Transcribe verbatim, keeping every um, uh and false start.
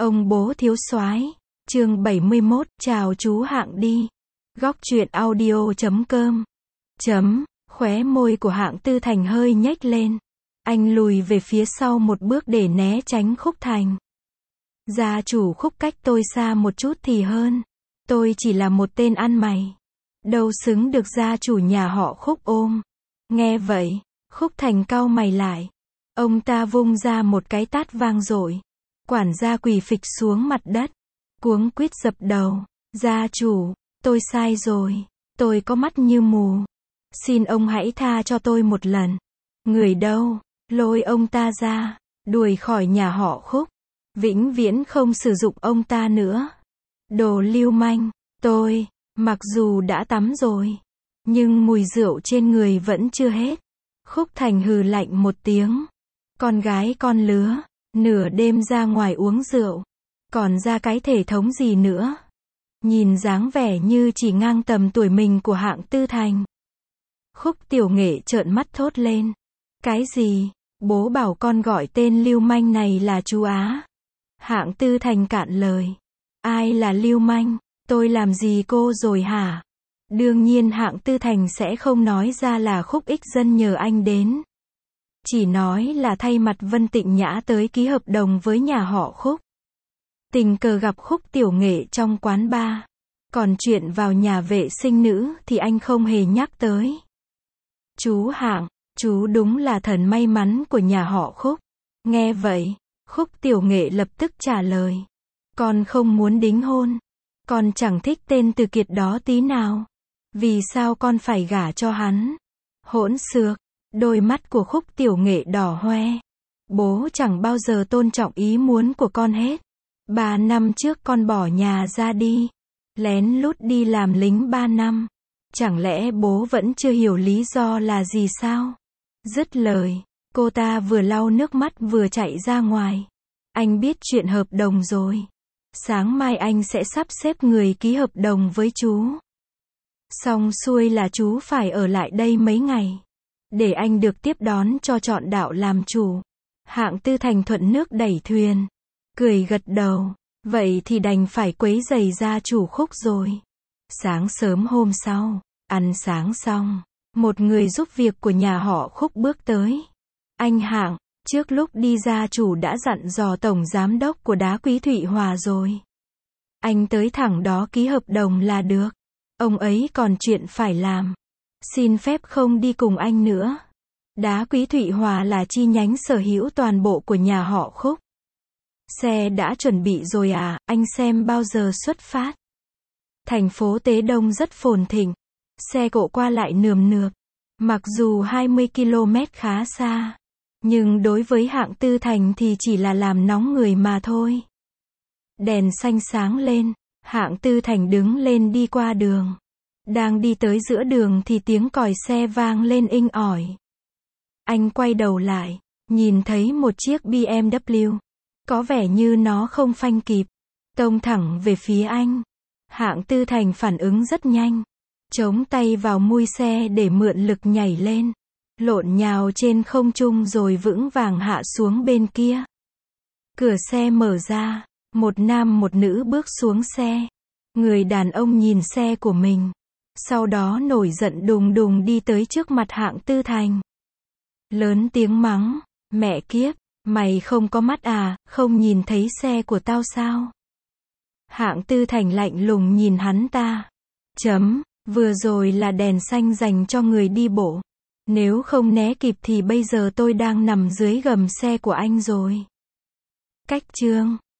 Ông bố thiếu soái, chương bảy mươi mốt, chào chú Hạng đi. Góc truyện audio chấm com. Chấm, khóe môi của Hạng Tư Thành hơi nhếch lên. Anh lùi về phía sau một bước để né tránh Khúc Thành. Gia chủ Khúc cách tôi xa một chút thì hơn. Tôi chỉ là một tên ăn mày. Đâu xứng được gia chủ nhà họ Khúc ôm. Nghe vậy, Khúc Thành cau mày lại. Ông ta vung ra một cái tát vang dội. Quản gia quỳ phịch xuống mặt đất, cuống quýt dập đầu. Gia chủ, tôi sai rồi, tôi có mắt như mù. Xin ông hãy tha cho tôi một lần. Người đâu, lôi ông ta ra, đuổi khỏi nhà họ Khúc. Vĩnh viễn không sử dụng ông ta nữa. Đồ lưu manh, tôi, mặc dù đã tắm rồi, nhưng mùi rượu trên người vẫn chưa hết. Khúc Thành hừ lạnh một tiếng. Con gái con lứa, nửa đêm ra ngoài uống rượu, còn ra cái thể thống gì nữa. Nhìn dáng vẻ như chỉ ngang tầm tuổi mình của Hạng Tư Thành. Khúc Tiểu Nghệ trợn mắt thốt lên. Cái gì? Bố bảo con gọi tên lưu manh này là chú Á. Hạng Tư Thành cạn lời. Ai là lưu manh? Tôi làm gì cô rồi hả? Đương nhiên Hạng Tư Thành sẽ không nói ra là Khúc Ích Dân nhờ anh đến. Chỉ nói là thay mặt Vân Tịnh Nhã tới ký hợp đồng với nhà họ Khúc. Tình cờ gặp Khúc Tiểu Nghệ trong quán bar. Còn chuyện vào nhà vệ sinh nữ thì anh không hề nhắc tới. Chú Hạng, chú đúng là thần may mắn của nhà họ Khúc. Nghe vậy, Khúc Tiểu Nghệ lập tức trả lời. Con không muốn đính hôn. Con chẳng thích tên Từ Kiệt đó tí nào. Vì sao con phải gả cho hắn? Hỗn xược. Đôi mắt của Khúc Tiểu Nghệ đỏ hoe. Bố chẳng bao giờ tôn trọng ý muốn của con hết. Ba năm trước con bỏ nhà ra đi. Lén lút đi làm lính ba năm. Chẳng lẽ bố vẫn chưa hiểu lý do là gì sao? Dứt lời, cô ta vừa lau nước mắt vừa chạy ra ngoài. Anh biết chuyện hợp đồng rồi. Sáng mai anh sẽ sắp xếp người ký hợp đồng với chú. Xong xuôi là chú phải ở lại đây mấy ngày. Để anh được tiếp đón cho trọn đạo làm chủ. Hạng Tư Thành thuận nước đẩy thuyền. Cười gật đầu. Vậy thì đành phải quấy rầy gia chủ Khúc rồi. Sáng sớm hôm sau, ăn sáng xong, một người giúp việc của nhà họ Khúc bước tới. Anh Hạng, trước lúc đi gia chủ đã dặn dò tổng giám đốc của Đá Quý Thụy Hòa rồi. Anh tới thẳng đó ký hợp đồng là được. Ông ấy còn chuyện phải làm. Xin phép không đi cùng anh nữa. Đá Quý Thụy Hòa là chi nhánh sở hữu toàn bộ của nhà họ Khúc. Xe đã chuẩn bị rồi à, anh xem bao giờ xuất phát. Thành phố Tế Đông rất phồn thịnh. Xe cộ qua lại nườm nượp. Mặc dù hai mươi ki lô mét khá xa. Nhưng đối với Hạng Tư Thành thì chỉ là làm nóng người mà thôi. Đèn xanh sáng lên. Hạng Tư Thành đứng lên đi qua đường. Đang đi tới giữa đường thì tiếng còi xe vang lên inh ỏi. Anh quay đầu lại, nhìn thấy một chiếc bê em vê. Có vẻ như nó không phanh kịp. Tông thẳng về phía anh. Hạng Tư Thành phản ứng rất nhanh. Chống tay vào mui xe để mượn lực nhảy lên. Lộn nhào trên không trung rồi vững vàng hạ xuống bên kia. Cửa xe mở ra. Một nam một nữ bước xuống xe. Người đàn ông nhìn xe của mình. Sau đó nổi giận đùng đùng đi tới trước mặt Hạng Tư Thành. Lớn tiếng mắng. Mẹ kiếp, mày không có mắt à, không nhìn thấy xe của tao sao? Hạng Tư Thành lạnh lùng nhìn hắn ta. Chấm, vừa rồi là đèn xanh dành cho người đi bộ. Nếu không né kịp thì bây giờ tôi đang nằm dưới gầm xe của anh rồi. Cách chương